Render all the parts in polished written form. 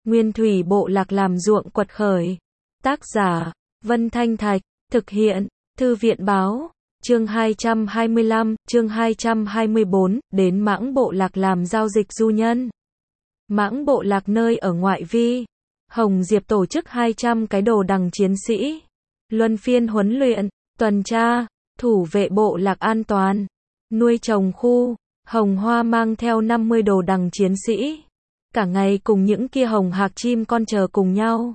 Nguyên thủy bộ lạc làm ruộng quật khởi. Tác giả, Vân Thanh Thạch, thực hiện, Thư viện báo, chương 225, chương 224, đến Mãng bộ lạc làm giao dịch du nhân. Mãng bộ lạc nơi ở ngoại vi, Hồng Diệp tổ chức 200 cái đồ đằng chiến sĩ, luân phiên huấn luyện, tuần tra, thủ vệ bộ lạc an toàn, nuôi trồng khu. Hồng Hoa mang theo 50 đồ đằng chiến sĩ, cả ngày cùng những kia hồng hạc chim con chờ cùng nhau,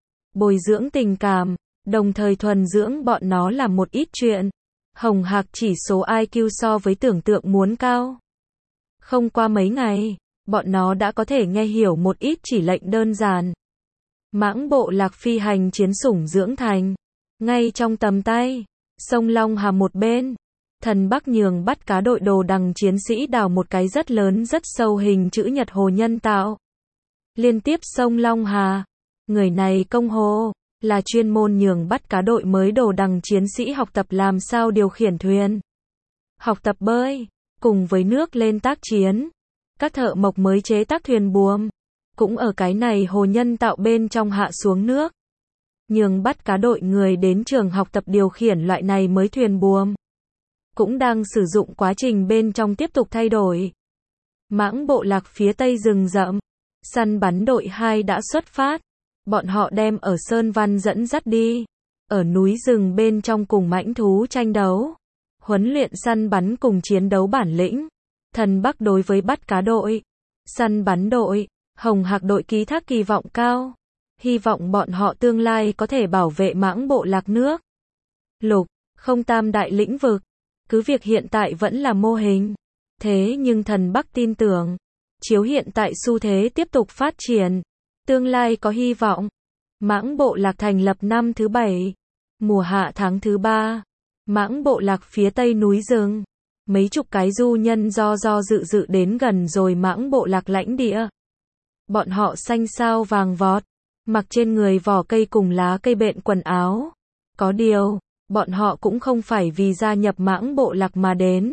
bồi dưỡng tình cảm, đồng thời thuần dưỡng bọn nó làm một ít chuyện. Hồng hạc chỉ số IQ so với tưởng tượng muốn cao. Không qua mấy ngày, bọn nó đã có thể nghe hiểu một ít chỉ lệnh đơn giản. Mãng bộ lạc phi hành chiến sủng dưỡng thành, ngay trong tầm tay. Sông Long Hà một bên, Thần Bắc nhường bắt cá đội đồ đằng chiến sĩ đào một cái rất lớn rất sâu hình chữ nhật hồ nhân tạo. Liên tiếp sông Long Hà, người này công hồ, là chuyên môn nhường bắt cá đội mới đồ đằng chiến sĩ học tập làm sao điều khiển thuyền, học tập bơi, cùng với nước lên tác chiến. Các thợ mộc mới chế tác thuyền buồm, cũng ở cái này hồ nhân tạo bên trong hạ xuống nước. Nhường bắt cá đội người đến trường học tập điều khiển loại này mới thuyền buồm. Cũng đang sử dụng quá trình bên trong tiếp tục thay đổi. Mãng bộ lạc phía tây rừng rậm, săn bắn đội 2 đã xuất phát. Bọn họ đem ở Sơn Văn dẫn dắt đi, ở núi rừng bên trong cùng mãnh thú tranh đấu, huấn luyện săn bắn cùng chiến đấu bản lĩnh. Thần Bắc đối với bắt cá đội, săn bắn đội, hồng hạc đội ký thác kỳ vọng cao, hy vọng bọn họ tương lai có thể bảo vệ mãng bộ lạc nước. Lục, không tam đại lĩnh vực, cứ việc hiện tại vẫn là mô hình, thế nhưng Thần Bắc tin tưởng, chiếu hiện tại xu thế tiếp tục phát triển, tương lai có hy vọng. Mãng bộ lạc thành lập năm thứ 7, mùa hạ tháng thứ 3, mãng bộ lạc phía tây núi rừng, mấy chục cái du nhân do dự đến gần rồi mãng bộ lạc lãnh địa. Bọn họ xanh sao vàng vọt, mặc trên người vỏ cây cùng lá cây bện quần áo. Có điều, bọn họ cũng không phải vì gia nhập mãng bộ lạc mà đến.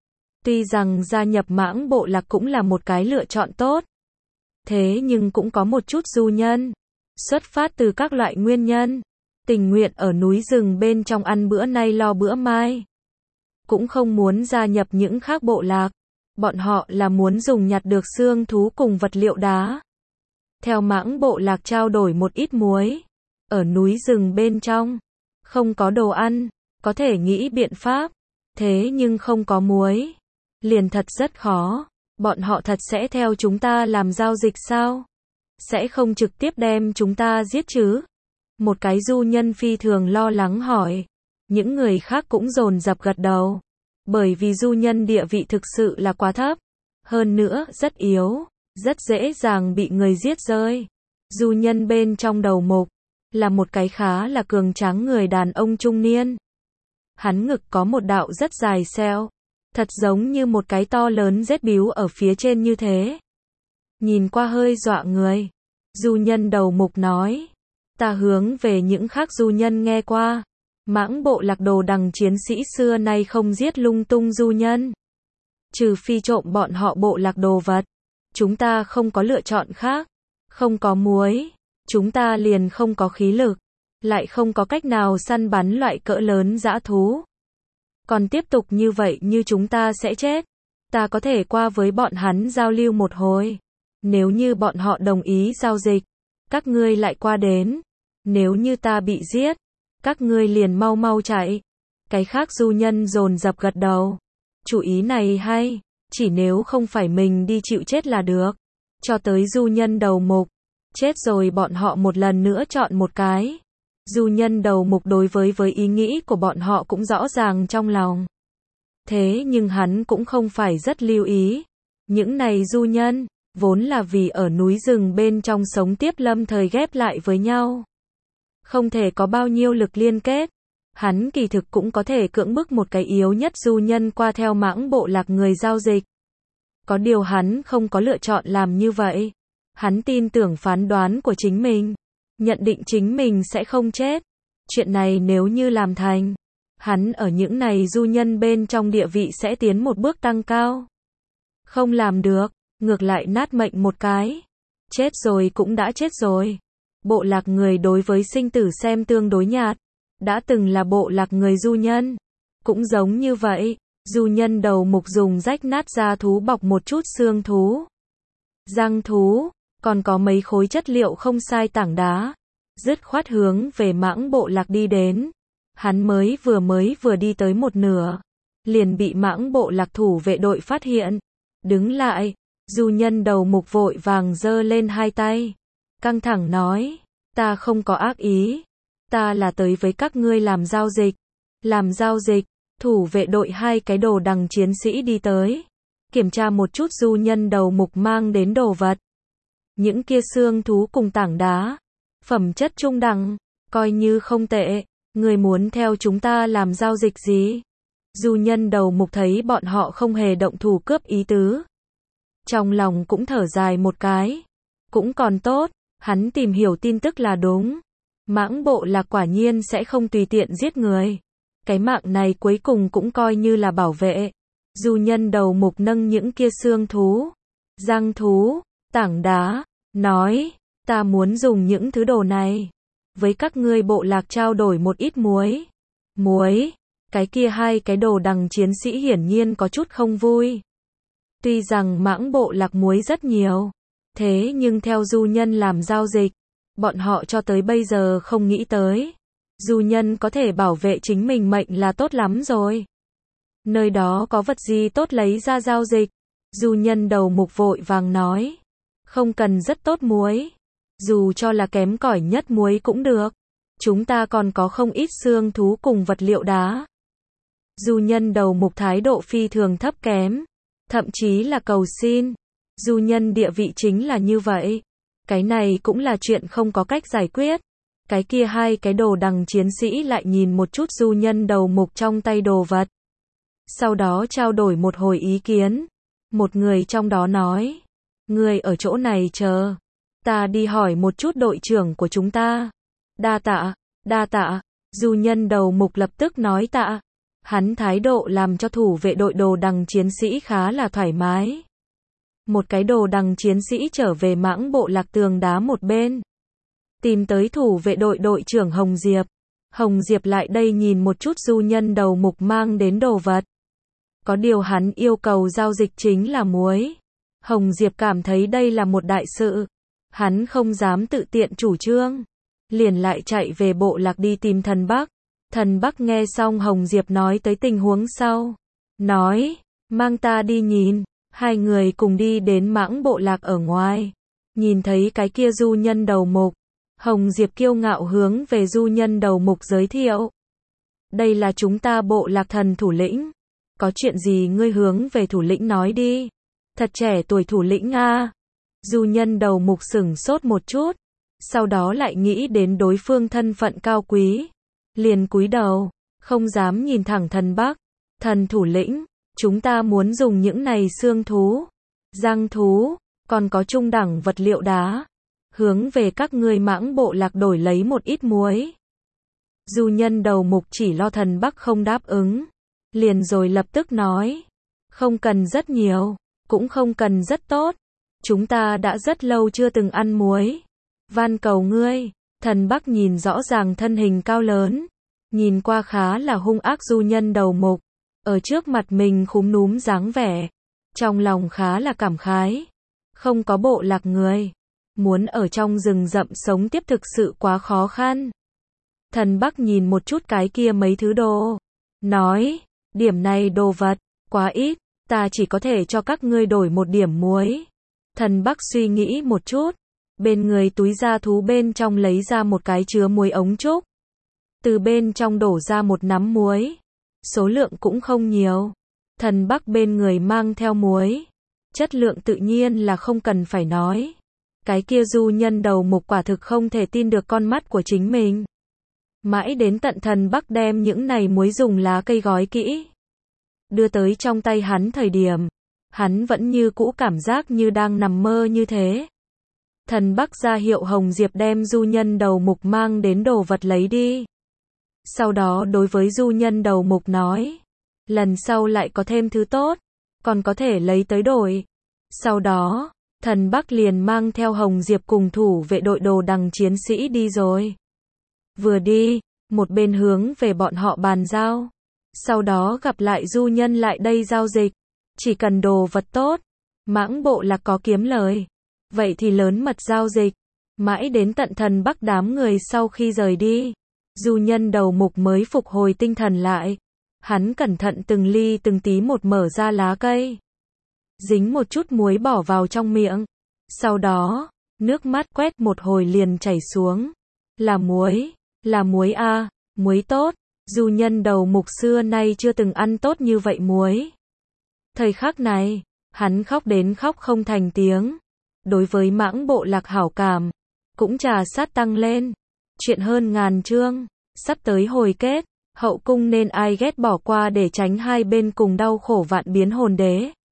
Tuy rằng gia nhập mãng bộ lạc cũng là một cái lựa chọn tốt, thế nhưng cũng có một chút du nhân, xuất phát từ các loại nguyên nhân, tình nguyện ở núi rừng bên trong ăn bữa nay lo bữa mai. Cũng không muốn gia nhập những khác bộ lạc, bọn họ là muốn dùng nhặt được xương thú cùng vật liệu đá. Theo mãng bộ lạc trao đổi một ít muối, ở núi rừng bên trong, không có đồ ăn, có thể nghĩ biện pháp, thế nhưng không có muối, liền thật rất khó. Bọn họ thật sẽ theo chúng ta làm giao dịch sao? Sẽ không trực tiếp đem chúng ta giết chứ? Một cái du nhân phi thường lo lắng hỏi. Những người khác cũng dồn dập gật đầu. Bởi vì du nhân địa vị thực sự là quá thấp. Hơn nữa, rất yếu, rất dễ dàng bị người giết rơi. Du nhân bên trong đầu mục, là một cái khá là cường tráng người đàn ông trung niên. Hắn ngực có một đạo rất dài xeo. Thật giống như một cái to lớn rết bíu ở phía trên như thế. Nhìn qua hơi dọa người. Du nhân đầu mục nói. Ta hướng về những khác du nhân nghe qua. Mãng bộ lạc đồ đằng chiến sĩ xưa nay không giết lung tung du nhân. Trừ phi trộm bọn họ bộ lạc đồ vật. Chúng ta không có lựa chọn khác. Không có muối. Chúng ta liền không có khí lực. Lại không có cách nào săn bắn loại cỡ lớn dã thú. Còn tiếp tục như vậy như chúng ta sẽ chết. Ta có thể qua với bọn hắn giao lưu một hồi. Nếu như bọn họ đồng ý giao dịch, các ngươi lại qua đến. Nếu như ta bị giết, các ngươi liền mau mau chạy. Cái khác du nhân dồn dập gật đầu. Chủ ý này hay, chỉ nếu không phải mình đi chịu chết là được. Cho tới du nhân đầu mục, chết rồi bọn họ một lần nữa chọn một cái. Du nhân đầu mục đối với ý nghĩ của bọn họ cũng rõ ràng trong lòng. Thế nhưng hắn cũng không phải rất lưu ý. Những này du nhân, vốn là vì ở núi rừng bên trong sống tiếp lâm thời ghép lại với nhau. Không thể có bao nhiêu lực liên kết. Hắn kỳ thực cũng có thể cưỡng bức một cái yếu nhất du nhân qua theo mãng bộ lạc người giao dịch. Có điều hắn không có lựa chọn làm như vậy. Hắn tin tưởng phán đoán của chính mình. Nhận định chính mình sẽ không chết. Chuyện này nếu như làm thành, hắn ở những này du nhân bên trong địa vị sẽ tiến một bước tăng cao. Không làm được, ngược lại nát mệnh một cái. Chết rồi cũng đã chết rồi. Bộ lạc người đối với sinh tử xem tương đối nhạt. Đã từng là bộ lạc người du nhân. Cũng giống như vậy, du nhân đầu mục dùng rách nát da thú bọc một chút xương thú, răng thú, còn có mấy khối chất liệu không sai tảng đá. Dứt khoát hướng về Mãng bộ lạc đi đến. Hắn mới vừa đi tới một nửa, liền bị Mãng bộ lạc thủ vệ đội phát hiện. Đứng lại, du nhân đầu mục vội vàng giơ lên hai tay, căng thẳng nói, ta không có ác ý, ta là tới với các ngươi làm giao dịch. Làm giao dịch, thủ vệ đội hai cái đồ đằng chiến sĩ đi tới, kiểm tra một chút du nhân đầu mục mang đến đồ vật. Những kia xương thú cùng tảng đá, phẩm chất trung đẳng, coi như không tệ, người muốn theo chúng ta làm giao dịch gì? Du nhân đầu mục thấy bọn họ không hề động thủ cướp ý tứ. Trong lòng cũng thở dài một cái. Cũng còn tốt, hắn tìm hiểu tin tức là đúng. Mãng bộ lạc quả nhiên sẽ không tùy tiện giết người. Cái mạng này cuối cùng cũng coi như là bảo vệ. Du nhân đầu mục nâng những kia xương thú, răng thú, tảng đá, nói, ta muốn dùng những thứ đồ này với các ngươi bộ lạc trao đổi một ít muối. Muối? Cái kia hai cái đồ đằng chiến sĩ hiển nhiên có chút không vui. Tuy rằng Mãng bộ lạc muối rất nhiều, thế nhưng theo du nhân làm giao dịch, bọn họ cho tới bây giờ không nghĩ tới. Du nhân có thể bảo vệ chính mình mệnh là tốt lắm rồi. Nơi đó có vật gì tốt lấy ra giao dịch? Du nhân đầu mục vội vàng nói. Không cần rất tốt muối. Dù cho là kém cỏi nhất muối cũng được. Chúng ta còn có không ít xương thú cùng vật liệu đá. Du nhân đầu mục thái độ phi thường thấp kém. Thậm chí là cầu xin. Du nhân địa vị chính là như vậy. Cái này cũng là chuyện không có cách giải quyết. Cái kia hai cái đồ đằng chiến sĩ lại nhìn một chút du nhân đầu mục trong tay đồ vật. Sau đó trao đổi một hồi ý kiến. Một người trong đó nói. Người ở chỗ này chờ. Ta đi hỏi một chút đội trưởng của chúng ta. Đa tạ. Du nhân đầu mục lập tức nói tạ. Hắn thái độ làm cho thủ vệ đội đồ đằng chiến sĩ khá là thoải mái. Một cái đồ đằng chiến sĩ trở về Mãng bộ lạc tường đá một bên. Tìm tới thủ vệ đội đội trưởng Hồng Diệp. Hồng Diệp lại đây nhìn một chút du nhân đầu mục mang đến đồ vật. Có điều hắn yêu cầu giao dịch chính là muối. Hồng Diệp cảm thấy đây là một đại sự. Hắn không dám tự tiện chủ trương. Liền lại chạy về bộ lạc đi tìm thần Bắc. Thần Bắc nghe xong Hồng Diệp nói tới tình huống sau. Nói, mang ta đi nhìn. Hai người cùng đi đến Mãng bộ lạc ở ngoài. Nhìn thấy cái kia du nhân đầu mục. Hồng Diệp kiêu ngạo hướng về du nhân đầu mục giới thiệu. Đây là chúng ta bộ lạc thần thủ lĩnh. Có chuyện gì ngươi hướng về thủ lĩnh nói đi. Thật trẻ tuổi thủ lĩnh a. Du nhân đầu mục sửng sốt một chút. Sau đó lại nghĩ đến đối phương thân phận cao quý. Liền cúi đầu, không dám nhìn thẳng thần Bắc. Thần thủ lĩnh, chúng ta muốn dùng những này xương thú, răng thú, còn có trung đẳng vật liệu đá. Hướng về các ngươi Mãng bộ lạc đổi lấy một ít muối. Du nhân đầu mục chỉ lo thần Bắc không đáp ứng. Liền rồi lập tức nói. Không cần rất nhiều, cũng không cần rất tốt. Chúng ta đã rất lâu chưa từng ăn muối. Van cầu ngươi. Thần Bắc nhìn rõ ràng thân hình cao lớn. Nhìn qua khá là hung ác du nhân đầu mục. Ở trước mặt mình khúm núm dáng vẻ. Trong lòng khá là cảm khái. Không có bộ lạc người. Muốn ở trong rừng rậm sống tiếp thực sự quá khó khăn. Thần Bắc nhìn một chút cái kia mấy thứ đồ. Nói, điểm này đồ vật, quá ít, ta chỉ có thể cho các ngươi đổi một điểm muối. Thần Bắc suy nghĩ một chút. Bên người túi da thú bên trong lấy ra một cái chứa muối ống trúc. Từ bên trong đổ ra một nắm muối. Số lượng cũng không nhiều. Thần Bắc bên người mang theo muối. Chất lượng tự nhiên là không cần phải nói. Cái kia du nhân đầu mục quả thực không thể tin được con mắt của chính mình. Mãi đến tận thần Bắc đem những này muối dùng lá cây gói kỹ. Đưa tới trong tay hắn thời điểm. Hắn vẫn như cũ cảm giác như đang nằm mơ như thế. Thần Bắc ra hiệu Hồng Diệp đem du nhân đầu mục mang đến đồ vật lấy đi. Sau đó đối với du nhân đầu mục nói. Lần sau lại có thêm thứ tốt. Còn có thể lấy tới đổi. Sau đó, Thần Bắc liền mang theo Hồng Diệp cùng thủ vệ đội đồ đằng chiến sĩ đi rồi. Vừa đi, một bên hướng về bọn họ bàn giao. Sau đó gặp lại du nhân lại đây giao dịch. Chỉ cần đồ vật tốt, Mãng Bộ Lạc có kiếm lời. Vậy thì lớn mật giao dịch. Mãi đến tận Thần Bắc đám người sau khi rời đi, du nhân đầu mục mới phục hồi tinh thần lại. Hắn cẩn thận từng ly từng tí một mở ra lá cây. Dính một chút muối bỏ vào trong miệng. Sau đó, nước mắt quét một hồi liền chảy xuống. Là muối a, muối tốt. Du nhân đầu mục xưa nay chưa từng ăn tốt như vậy muối. Thời khắc này, hắn khóc đến khóc không thành tiếng. Đối với Mãng Bộ Lạc hảo cảm, cũng trà sát tăng lên. Chuyện hơn ngàn chương, sắp tới hồi kết, hậu cung nên ai ghét bỏ qua để tránh hai bên cùng đau khổ vạn biến hồn đế.